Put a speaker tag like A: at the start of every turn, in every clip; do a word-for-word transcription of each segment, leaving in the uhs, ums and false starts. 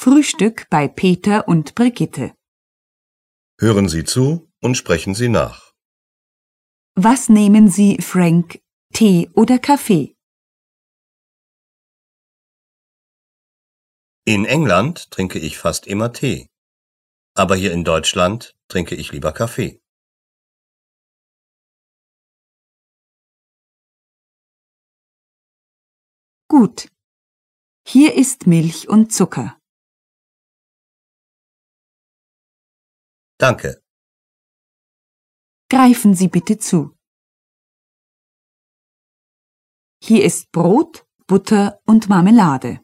A: Frühstück bei Peter und Brigitte.
B: Hören Sie zu und sprechen Sie nach.
A: Was nehmen Sie, Frank? Tee oder Kaffee?
B: In England trinke ich fast immer Tee, aber hier in Deutschland trinke ich lieber Kaffee.
A: Gut. Hier ist Milch und Zucker.
B: Danke.
A: Greifen Sie bitte zu. Hier ist Brot, Butter und Marmelade.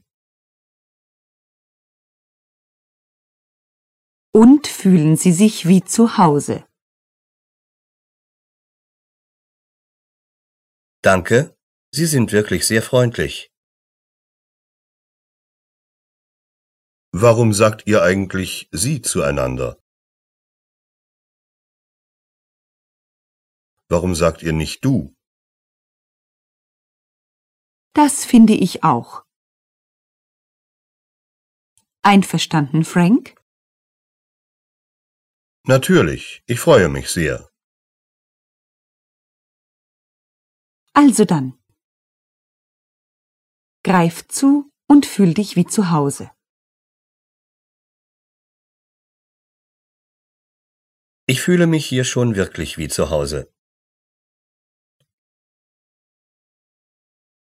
A: Und fühlen Sie sich wie zu Hause.
B: Danke, Sie sind wirklich sehr freundlich. Warum sagt ihr eigentlich Sie zueinander? Warum sagt ihr nicht du?
A: Das finde ich auch. Einverstanden, Frank?
B: Natürlich, ich freue mich sehr.
A: Also dann. Greif zu und fühl dich wie zu Hause.
B: Ich fühle mich hier schon wirklich wie zu Hause.